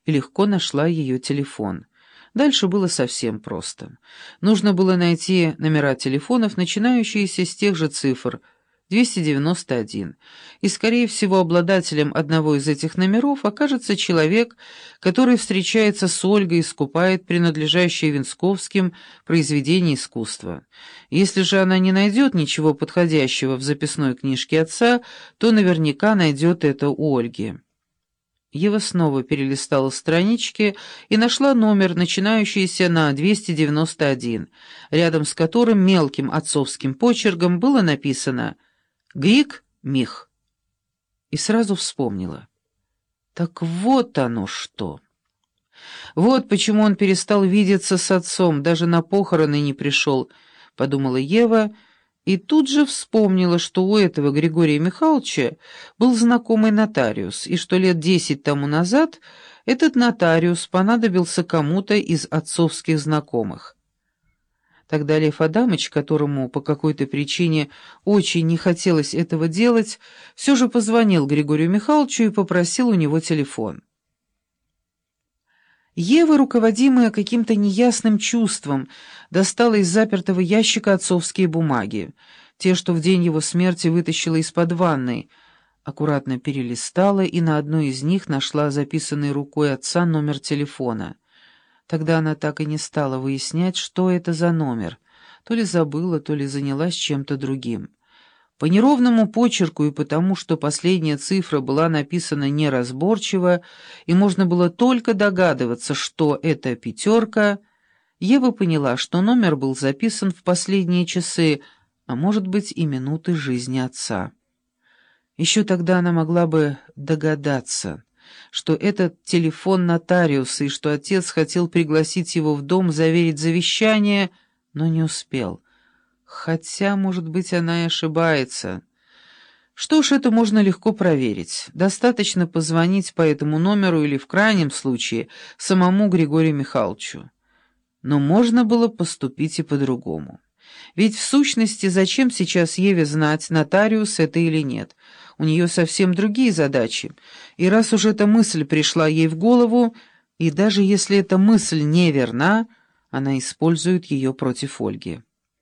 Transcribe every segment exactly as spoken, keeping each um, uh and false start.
и легко нашла ее телефон. Дальше было совсем просто. Нужно было найти номера телефонов, начинающиеся с тех же цифр двести девяносто один, и, скорее всего, обладателем одного из этих номеров окажется человек, который встречается с Ольгой и скупает принадлежащее Венсковским произведение искусства. Если же она не найдет ничего подходящего в записной книжке отца, то наверняка найдет это у Ольги. Ева снова перелистала странички и нашла номер, начинающийся на двести девяносто один, рядом с которым мелким отцовским почерком было написано «Григ Мих». И сразу вспомнила. Так вот оно что. Вот почему он перестал видеться с отцом, даже на похороны не пришел, подумала Ева, и тут же вспомнила, что у этого Григория Михайловича был знакомый нотариус, и что лет десять тому назад этот нотариус понадобился кому-то из отцовских знакомых. Тогда Лев Адамыч, которому по какой-то причине очень не хотелось этого делать, все же позвонил Григорию Михайловичу и попросил у него телефон. Ева, руководимая каким-то неясным чувством, достала из запертого ящика отцовские бумаги, те, что в день его смерти вытащила из-под ванной, аккуратно перелистала и на одной из них нашла записанный рукой отца номер телефона. Тогда она так и не стала выяснять, что это за номер, то ли забыла, то ли занялась чем-то другим. По неровному почерку и потому, что последняя цифра была написана неразборчиво, и можно было только догадываться, что это пятерка, Ева поняла, что номер был записан в последние часы, а может быть и минуты жизни отца. Еще тогда она могла бы догадаться, что этот телефон нотариуса и что отец хотел пригласить его в дом заверить завещание, но не успел. Хотя, может быть, она и ошибается. Что ж, это можно легко проверить. Достаточно позвонить по этому номеру или, в крайнем случае, самому Григорию Михайловичу. Но можно было поступить и по-другому. Ведь, в сущности, зачем сейчас Еве знать, нотариус это или нет? У нее совсем другие задачи. И раз уж эта мысль пришла ей в голову, и даже если эта мысль неверна, она использует ее против Ольги.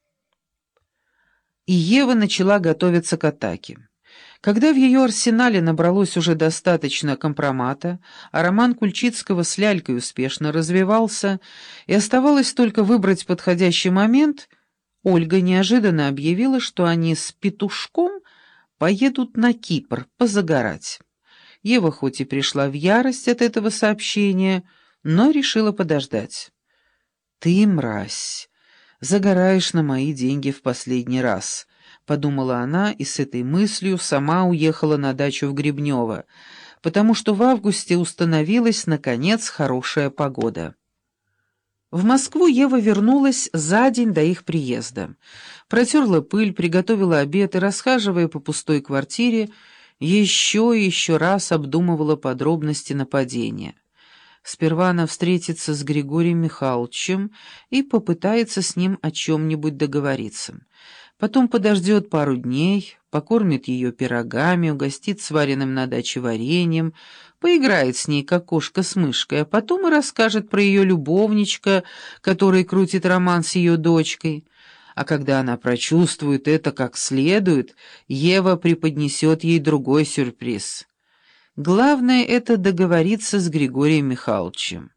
И Ева начала готовиться к атаке. Когда в ее арсенале набралось уже достаточно компромата, а роман Кульчицкого с Лялькой успешно развивался, и оставалось только выбрать подходящий момент, Ольга неожиданно объявила, что они с Петушком поедут на Кипр позагорать. Ева хоть и пришла в ярость от этого сообщения, но решила подождать. «Ты, мразь, загораешь на мои деньги в последний раз», — подумала она и с этой мыслью сама уехала на дачу в Гребнево, потому что в августе установилась, наконец, хорошая погода. В Москву Ева вернулась за день до их приезда. Протерла пыль, приготовила обед и, расхаживая по пустой квартире, еще и еще раз обдумывала подробности нападения. Сперва она встретится с Григорием Михайловичем и попытается с ним о чем-нибудь договориться. Потом подождет пару дней, покормит ее пирогами, угостит сваренным на даче вареньем, поиграет с ней, как кошка с мышкой, а потом и расскажет про ее любовничка, который крутит роман с ее дочкой. А когда она прочувствует это как следует, Ева преподнесет ей другой сюрприз. Главное — это договориться с Григорием Михайловичем.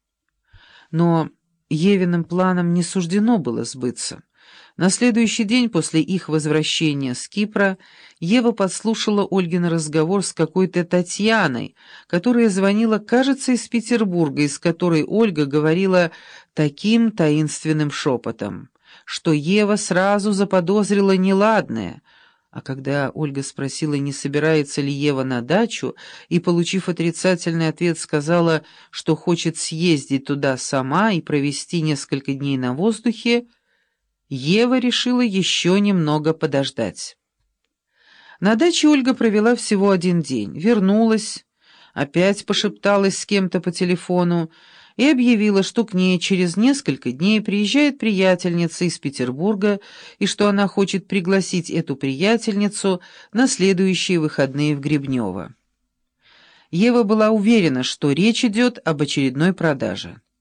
Но Евиным планам не суждено было сбыться. На следующий день после их возвращения с Кипра Ева подслушала Ольгин разговор с какой-то Татьяной, которая звонила, кажется, из Петербурга, из которой Ольга говорила таким таинственным шепотом, что Ева сразу заподозрила неладное. А когда Ольга спросила, не собирается ли Ева на дачу, и, получив отрицательный ответ, сказала, что хочет съездить туда сама и провести несколько дней на воздухе, Ева решила еще немного подождать. На даче Ольга провела всего один день, вернулась, опять пошепталась с кем-то по телефону и объявила, что к ней через несколько дней приезжает приятельница из Петербурга и что она хочет пригласить эту приятельницу на следующие выходные в Гребнево. Ева была уверена, что речь идет об очередной продаже.